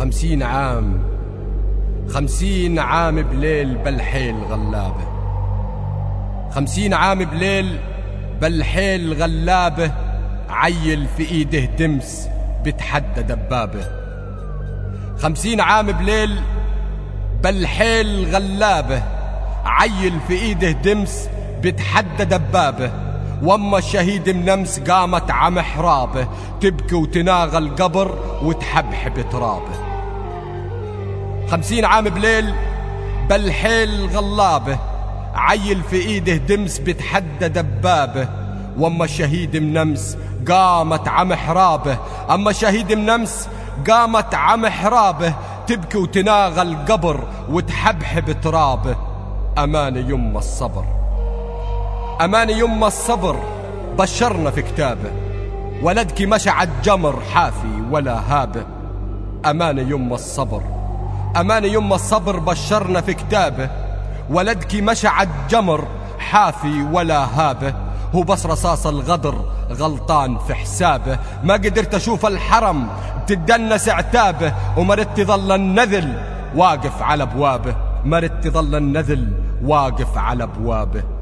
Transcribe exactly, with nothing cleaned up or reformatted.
خمسين عام خمسين عام بليل بالحيل غلابة، خمسين عام بليل بالحيل غلابة، عيل في ايده دمس بتحدى دبابة. خمسين عام بليل بالحيل غلابة، عيل في ايده دمس بتحدى دبابة. واما الشهيد منمس قامت عم حرابه، تبكي وتناغى القبر وتحبحب ترابه. خمسين عام بليل بالحيل غلابة، عيل في ايده دمس بتحدى دبابة. واما الشهيد منمس قامت عم حرابه، اما الشهيد منمس قامت عم حرابه، تبكي وتناغى القبر وتحبحب ترابه. امان يما الصبر، امان يما الصبر، بشرنا في كتابه، ولدك مشى عالجمر حافي ولا هابه. امان يما الصبر، امان يما الصبر، بشرنا في كتابه، ولدك مشى عالجمر حافي ولا هابه. هو بس رصاص الغدر غلطان في حسابه، ما قدرت اشوف الحرم بتدنس عتابه. ومرت ظل النذل واقف على ابوابه، مرت ظل النذل واقف على ابوابه.